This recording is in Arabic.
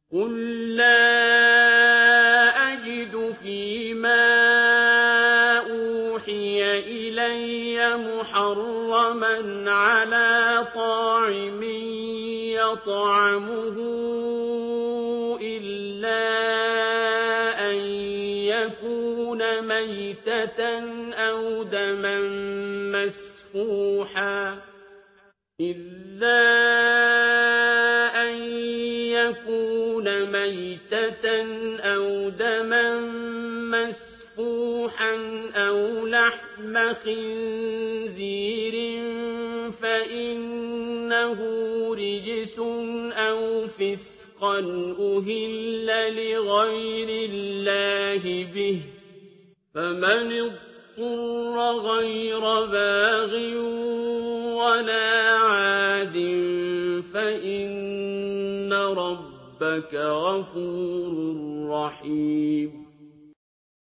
قُل لَّا أَجِدُ فِيمَا أُوحِيَ إِلَيَّ مُحَرَّمًا عَلَىٰ طَاعِمٍ يَطْعَمُهُ إِلَّا أَن يَكُونَ مَيْتَةً أَوْ دَمًا مَّسْفُوحًا أَوْ لَحْمَ خِنزِيرٍ فَإِنَّهُ رِجْسٌ أَوْ فِسْقًا أُهِلَّ لِغَيْرِ اللَّهِ بِهِ ۚ فَمَنِ اضْطُرَّ غَيْرَ بَاغٍ وَلَا عَادٍ فَإِنَّ رَبَّكَ غَفُورٌ رَّحِيمٌ